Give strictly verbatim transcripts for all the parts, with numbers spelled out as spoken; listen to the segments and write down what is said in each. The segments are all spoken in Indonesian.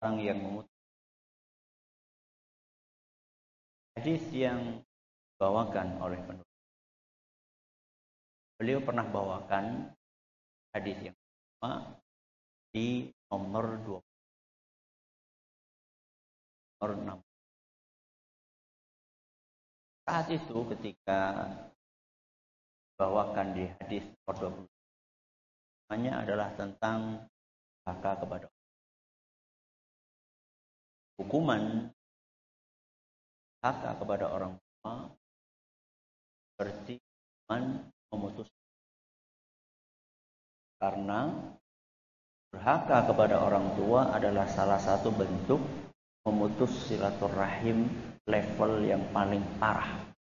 orang yang memutus. Hadis yang dibawakan oleh penulis. Beliau pernah bawakan hadis yang sama di nomor dua puluh, nomor enam. Saat itu ketika dibawakan di hadis nomor dua puluh, namanya adalah tentang durhaka kepada Allah. Hukuman durhaka kepada orang tua seperti hukuman memutus. Karena durhaka kepada orang tua adalah salah satu bentuk memutus silaturahim level yang paling parah.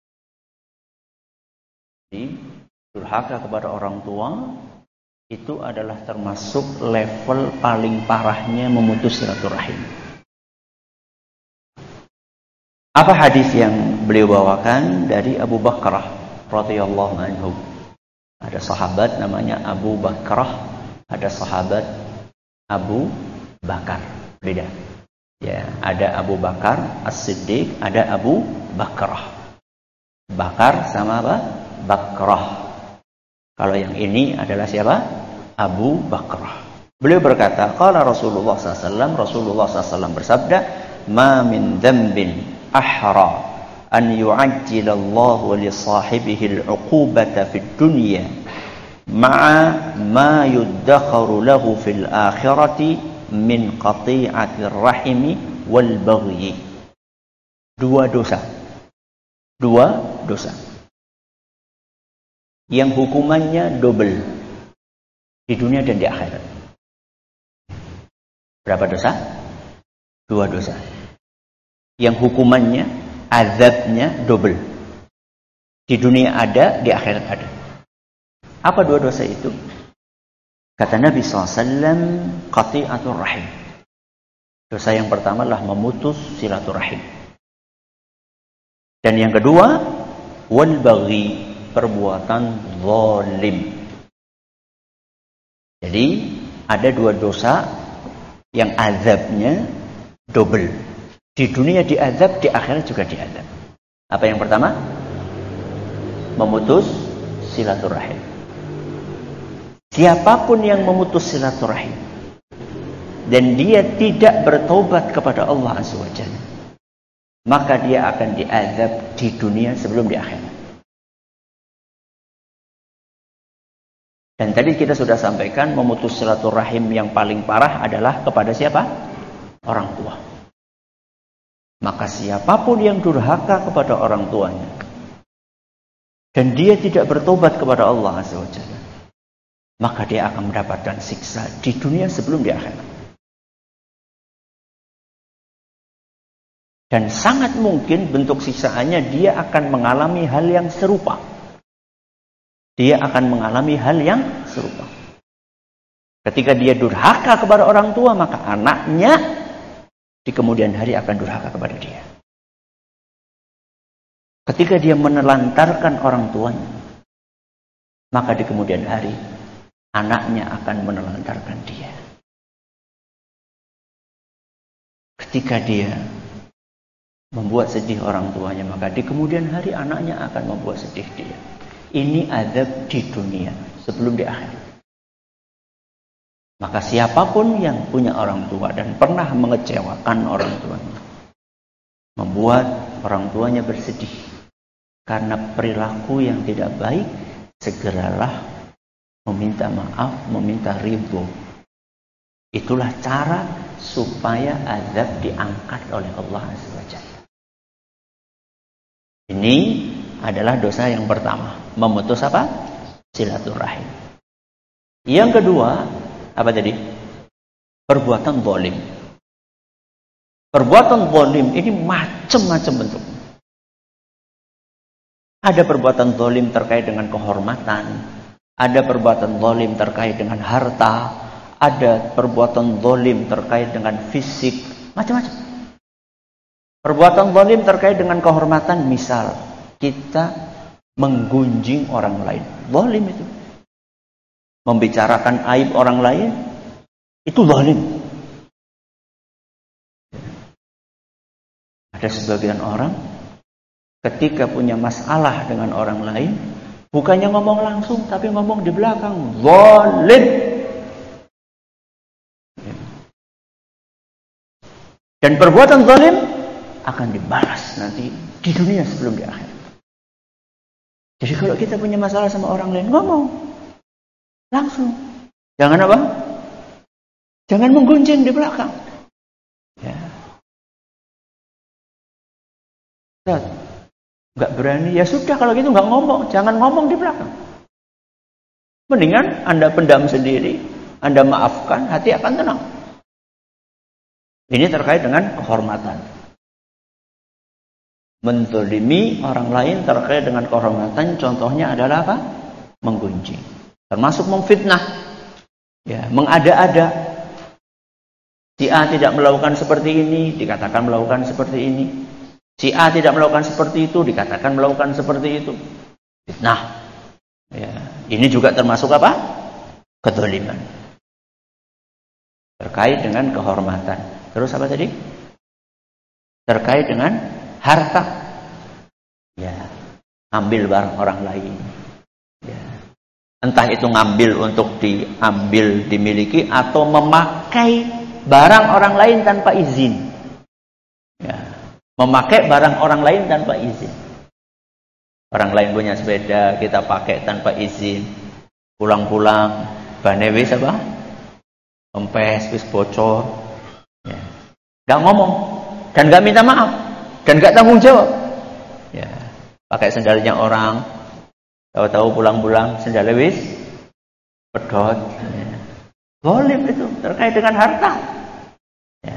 Jadi durhaka kepada orang tua itu adalah termasuk level paling parahnya memutus silaturahim. Apa hadis yang beliau bawakan dari Abu Bakrah radhiyallahu anhu? Ada sahabat namanya Abu Bakrah, ada sahabat Abu Bakar. Beda. Ya, ada Abu Bakar As-Siddiq, ada Abu Bakrah. Bakar sama apa? Bakrah. Kalau yang ini adalah siapa? Abu Bakrah. Beliau berkata, qala Rasulullah sallallahu alaihi wasallam, Rasulullah sallallahu alaihi wasallam bersabda, "Ma min dzambin ahra an yu'ajjilallahu li sahibihi al-'uqubata fid dunya ma'a ma yuddakharu lahu fil akhirati min qati'atir rahimi wal baghyi." Dua dosa. Dua dosa yang hukumannya double di dunia dan di akhirat. Berapa dosa? Dua dosa yang hukumannya, azabnya double. Di dunia ada, di akhirat ada. Apa dua dosa itu? Kata Nabi shallallahu alaihi wasallam, qati'atur rahim. Dosa yang pertama adalah memutus silaturahim. Dan yang kedua, wal baghi, perbuatan zalim. Jadi ada dua dosa yang azabnya double. Di dunia diazab, di akhirat juga diazab. Apa yang pertama? Memutus silaturahim. Siapapun yang memutus silaturahim dan dia tidak bertobat kepada Allah Azza wa Jalla, maka dia akan diazab di dunia sebelum di akhirat. Dan tadi kita sudah sampaikan, memutus silaturahim yang paling parah adalah kepada siapa? Orang tua. Maka siapapun yang durhaka kepada orang tuanya dan dia tidak bertobat kepada Allah Azza wa Jalla, maka dia akan mendapatkan siksa di dunia sebelum di akhirat. Dan sangat mungkin bentuk siksaannya dia akan mengalami hal yang serupa. Dia akan mengalami hal yang serupa. Ketika dia durhaka kepada orang tua, maka anaknya di kemudian hari akan durhaka kepada dia. Ketika dia menelantarkan orang tuanya, maka di kemudian hari anaknya akan menelantarkan dia. Ketika dia membuat sedih orang tuanya, maka di kemudian hari anaknya akan membuat sedih dia. Ini azab di dunia sebelum di akhirat. Maka siapapun yang punya orang tua dan pernah mengecewakan orang tuanya, membuat orang tuanya bersedih karena perilaku yang tidak baik, segeralah meminta maaf, meminta ridho. Itulah cara supaya azab diangkat oleh Allah Azza wa Jalla. Ini adalah dosa yang pertama, memutus apa? Silaturahim. Yang kedua, apa tadi? Perbuatan zalim. Perbuatan zalim ini macam-macam bentuknya. Ada perbuatan zalim terkait dengan kehormatan, ada perbuatan zalim terkait dengan harta, ada perbuatan zalim terkait dengan fisik, macam-macam. Perbuatan zalim terkait dengan kehormatan, misal kita menggunjing orang lain, zalim itu. Membicarakan aib orang lain, itu zalim. Ada sebagian orang ketika punya masalah dengan orang lain, bukannya ngomong langsung, tapi ngomong di belakang. Zalim. Dan perbuatan zalim akan dibalas nanti di dunia sebelum di akhirat. Jadi kalau kita punya masalah sama orang lain, ngomong langsung. Jangan apa? Jangan menggunjing di belakang. Ya. Nggak berani, ya sudah kalau gitu nggak ngomong, jangan ngomong di belakang. Mendingan Anda pendam sendiri, Anda maafkan, hati akan tenang. Ini terkait dengan kehormatan. Menzalimi orang lain terkait dengan kehormatan, contohnya adalah apa? Menggunjing. Termasuk memfitnah, ya, mengada-ada. Si A tidak melakukan seperti ini, dikatakan melakukan seperti ini. Si A tidak melakukan seperti itu, dikatakan melakukan seperti itu. Fitnah. Ya, ini juga termasuk apa? Kezaliman. Terkait dengan kehormatan. Terus apa tadi? Terkait dengan harta. Ya, ambil barang orang lain. Ya. Entah itu ngambil untuk diambil, dimiliki, atau memakai barang orang lain tanpa izin. Ya. Memakai barang orang lain tanpa izin. Orang lain punya sepeda, kita pakai tanpa izin. Pulang-pulang, bannya wis apa? Kempes, wis bocor. Ya. Gak ngomong, dan gak minta maaf, dan gak tanggung jawab. Ya. Pakai sendalnya orang, tahu-tahu pulang-pulang sendalnya wis pedot. Ya. Zalim itu terkait dengan harta. Ya.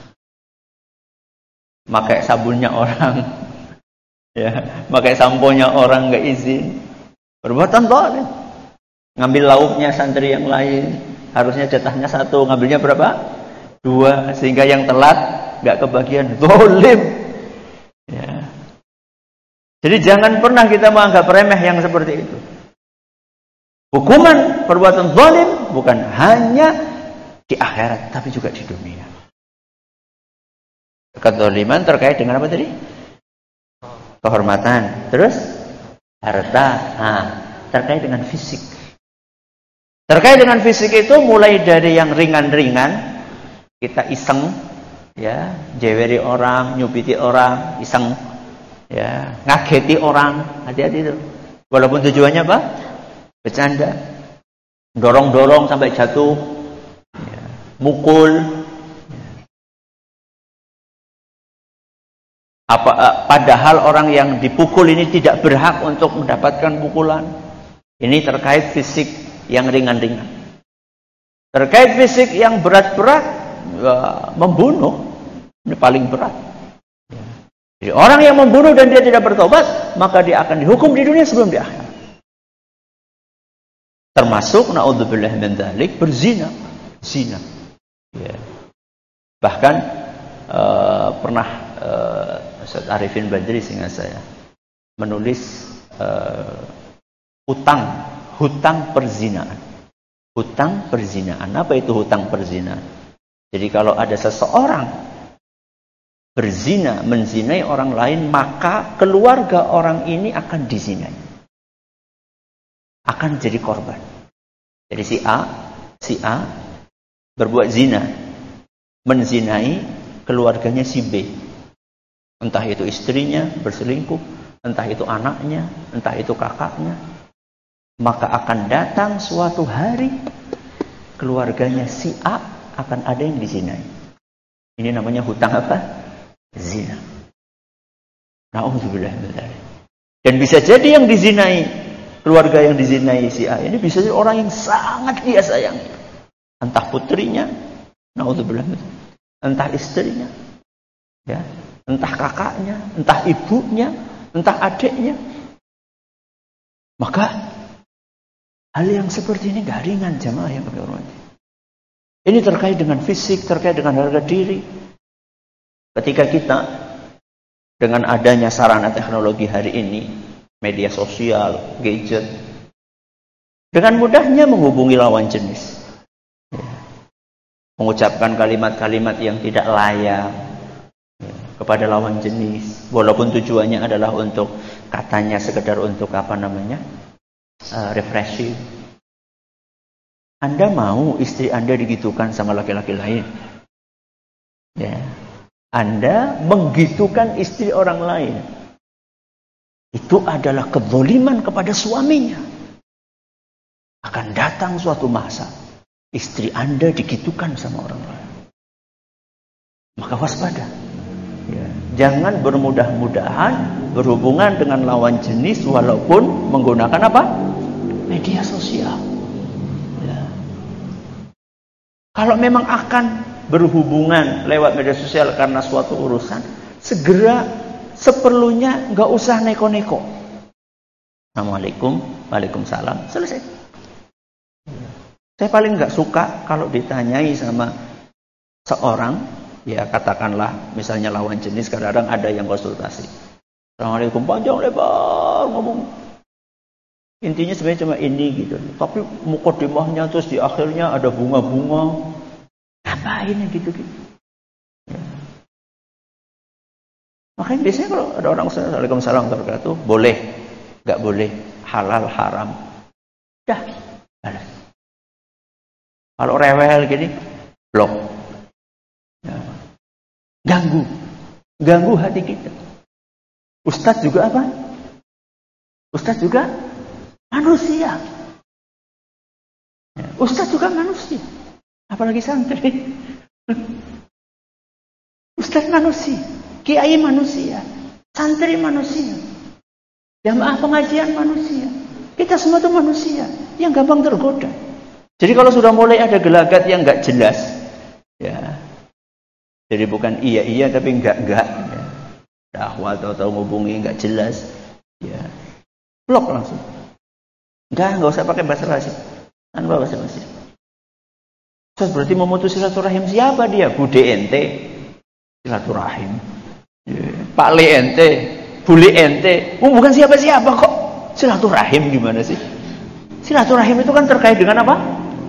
Pakai sabunnya orang, ya, pakai samponya orang nggak izin, perbuatan zalim. Ngambil lauknya santri yang lain, harusnya jatahnya satu, ngambilnya berapa? Dua, sehingga yang telat nggak kebagian. Zalim. Ya. Jadi jangan pernah kita menganggap remeh yang seperti itu. Hukuman perbuatan zalim bukan hanya di akhirat, tapi juga di dunia. Kezaliman terkait dengan apa tadi? Kehormatan. Terus harta. Nah, terkait dengan fisik. Terkait dengan fisik itu mulai dari yang ringan-ringan, kita iseng, ya, jeweri orang, nyubiti orang, iseng, ya, ngageti orang, hati-hati itu. Walaupun tujuannya apa? Bercanda, dorong-dorong sampai jatuh, ya, mukul. Apa, padahal orang yang dipukul ini tidak berhak untuk mendapatkan pukulan. Ini terkait fisik yang ringan-ringan. Terkait fisik yang berat-berat, ya, membunuh, ini paling berat. Jadi orang yang membunuh dan dia tidak bertobat, maka dia akan dihukum di dunia sebelum di akhirat. Termasuk naudzubillah min dzalik, berzina, zina. Ya. Bahkan uh, pernah uh, Ustaz Arifin Badri sehingga saya menulis uh, hutang, hutang perzinaan. Hutang perzinaan. Apa itu hutang perzinaan? Jadi kalau ada seseorang berzina, menzinai orang lain, maka keluarga orang ini akan dizinai. Akan jadi korban. Jadi si A, si A berbuat zina, menzinai keluarganya si B. Entah itu istrinya berselingkuh, entah itu anaknya, entah itu kakaknya. Maka akan datang suatu hari keluarganya si A akan ada yang dizinai. Ini namanya hutang apa? Zina. Na'udzubillah min dzalik. Dan bisa jadi yang dizinai, keluarga yang dizinai si A ini bisa jadi orang yang sangat dia sayangi. Entah putrinya, na'udzubillah min dzalik, entah istrinya, ya, entah kakaknya, entah ibunya, entah adiknya. Maka hal yang seperti ini gak ringan jamaah yang kami hormati. Ini terkait dengan fisik, terkait dengan harga diri. Ketika kita dengan adanya sarana teknologi hari ini, media sosial, gadget, dengan mudahnya menghubungi lawan jenis, ya, mengucapkan kalimat-kalimat yang tidak layak, ya, kepada lawan jenis, walaupun tujuannya adalah untuk katanya sekedar untuk apa namanya uh, refreshing. Anda mau istri Anda digitukan sama laki-laki lain? Ya, Anda menggitukan istri orang lain. Itu adalah kezaliman kepada suaminya. Akan datang suatu masa istri Anda digitukan sama orang lain. Maka waspada. Ya. Jangan bermudah-mudahan berhubungan dengan lawan jenis walaupun menggunakan apa? Media sosial. Ya. Kalau memang akan berhubungan lewat media sosial karena suatu urusan, segera seperlunya, nggak usah neko-neko. Assalamualaikum, waalaikumsalam, selesai. Saya paling nggak suka kalau ditanyai sama seorang, ya katakanlah misalnya lawan jenis, kadang-kadang ada yang konsultasi. Assalamualaikum, panjang lebar ngomong. Intinya sebenarnya cuma ini gitu. Tapi mukadimahnya terus di akhirnya ada bunga-bunga. Ngapain gitu-gitu? Ya. Makanya biasanya kalau ada orang Assalamualaikum warahmatullahi wabarakatuh, boleh, nggak boleh, halal, haram. Dah, balas. Kalau rewel gini, blok. Ya. Ganggu. Ganggu hati kita. Ustadz juga apa? Ustadz juga manusia. Ya. Ustadz juga manusia. Apalagi santri. Ustadz manusia. Kiai manusia. Santri manusia. Jamaah pengajian manusia. Kita semua itu manusia. Yang gampang tergoda. Jadi kalau sudah mulai ada gelagat yang nggak jelas, ya, jadi bukan iya iya tapi enggak enggak, ya. Dakwah atau tahu ngubungi nggak jelas, ya, blok langsung. Enggak nggak usah pakai bahasa basi, tanpa bahasa basi. Terus berarti memutus silaturahim siapa dia? Bude ente, silaturahim. Ya. Pak Le ente, Bule ente, oh, bukan siapa-siapa kok. Silaturahim gimana sih? Silaturahim itu kan terkait dengan apa?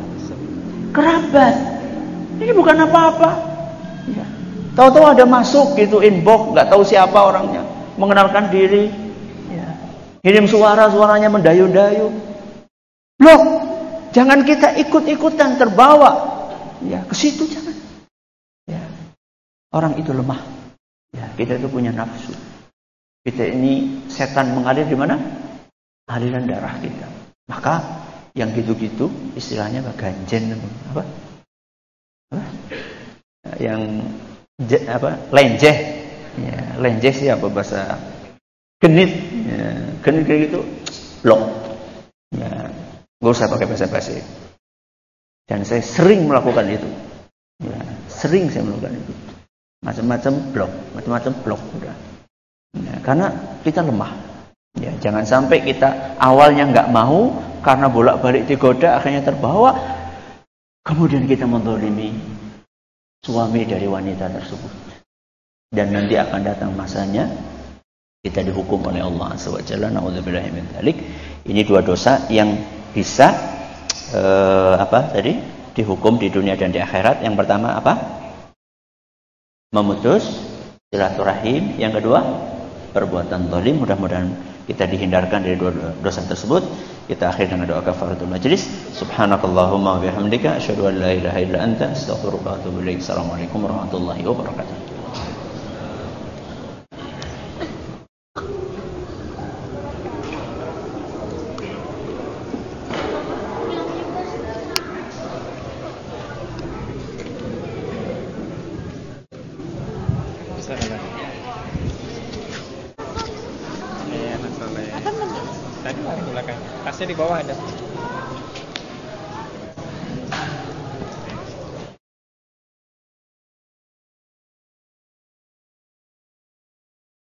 Kerabat. Ini bukan apa-apa. Ya. Tahu-tahu ada masuk gitu inbox, nggak tahu siapa orangnya, mengenalkan diri, ya. Kirim suara, suaranya mendayu-dayu. Loh, jangan kita ikut-ikutan terbawa, ya ke situ jangan. Ya. Orang itu lemah. Ya, kita itu punya nafsu. Kita ini setan mengalir di mana? Aliran darah kita. Maka yang gitu-gitu istilahnya apa? Ganjen apa? Apa? Yang je, apa? Lenjeh. Ya, lenjeh siapa bahasa genit. Ya, genit kayak gitu blok. Ya, enggak usah pakai bahasa basi. Dan saya sering melakukan itu. Ya, sering saya melakukan itu. Macam-macam blok, macam-macam blok udah. Ya, karena kita lemah. Ya, jangan sampai kita awalnya nggak mau karena bolak-balik digoda akhirnya terbawa, kemudian kita menzalimi suami dari wanita tersebut. Dan nanti akan datang masanya kita dihukum oleh Allah Subhanahu wa taala. Nauzubillahi min dzalik. Ini dua dosa yang bisa eh, apa tadi? Dihukum di dunia dan di akhirat. Yang pertama apa? Memutus silaturahim. Yang kedua, perbuatan zalim. Mudah-mudahan kita dihindarkan dari dua dosa tersebut. Kita akhir dengan doa kafaratul majlis. Subhanakallahumma wa bihamdika asyhadu an la ilaha illa anta astaghfiruka wa atubu ilaik. Assalamualaikum warahmatullahi wabarakatuh. Tadi di belakang, tasnya di bawah ada.